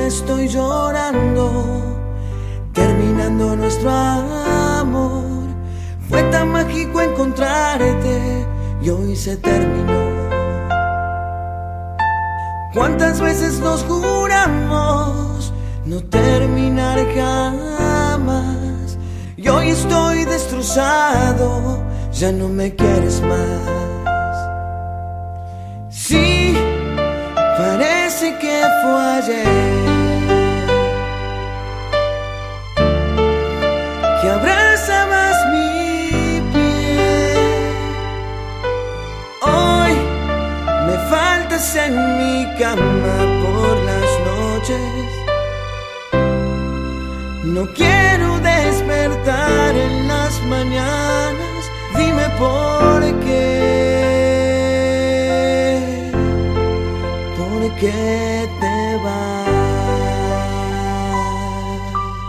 estoy llorando, terminando nuestro amor. Fue tan mágico encontrarte y hoy se terminó. ¿Cuántas veces nos juramos no terminar jamás? Y hoy estoy destrozado, ya no me quieres más. Sí, parece que fue ayer que abrazabas mi piel. Hoy me faltas en mi cama por las noches. No quiero despertar en las mañanas. Dime por qué te vas.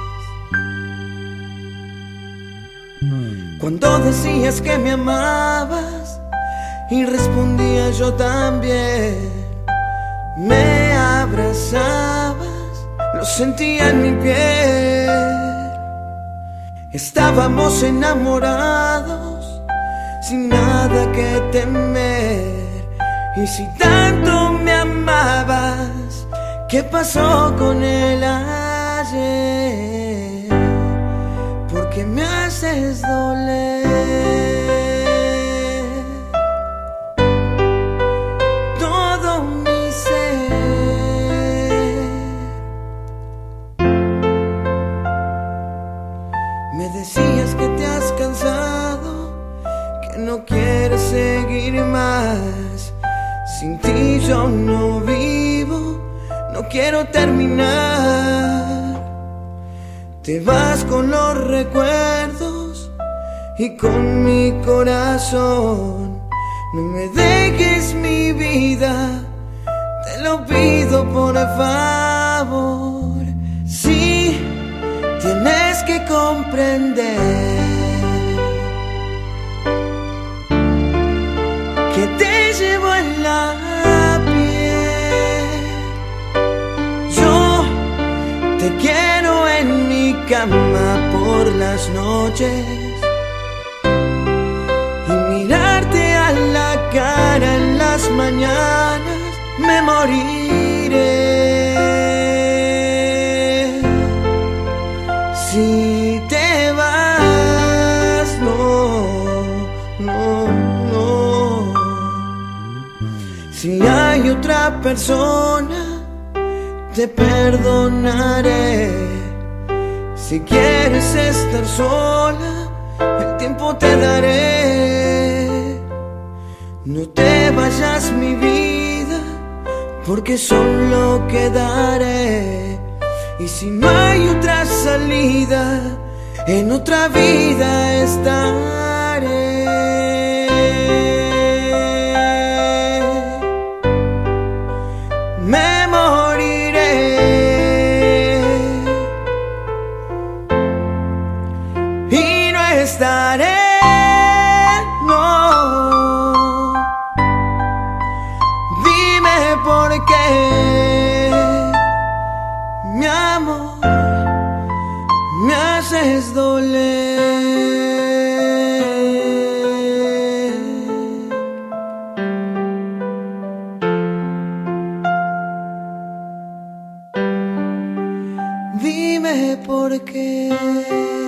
Cuando decías que me amabas y respondía yo también, me abrazabas, lo sentía en mi piel. Estábamos enamorados, sin nada que temer. Y si tanto me amabas, ¿qué pasó con el ayer? Porque me haces doler. Todo mi ser. Me decías que te has cansado, que no quieres seguir más. Sin ti yo no vivo, no quiero terminar. Te vas con los recuerdos y con mi corazón. No me dejes mi vida, te lo pido por favor. Sí, tienes que comprender que te llevo en la piel. Yo te quiero en mi cama por las noches y mirarte a la cara en las mañanas. Me moriré si te vas. No. Si hay otra persona, te perdonaré. Si quieres estar sola, el tiempo te daré. No te vayas mi vida, porque solo quedaré. Y si no hay otra salida, en otra vida estaré. Me moriré y no estaré, no. Dime por qué, mi amor, me haces doler. Dime por qué.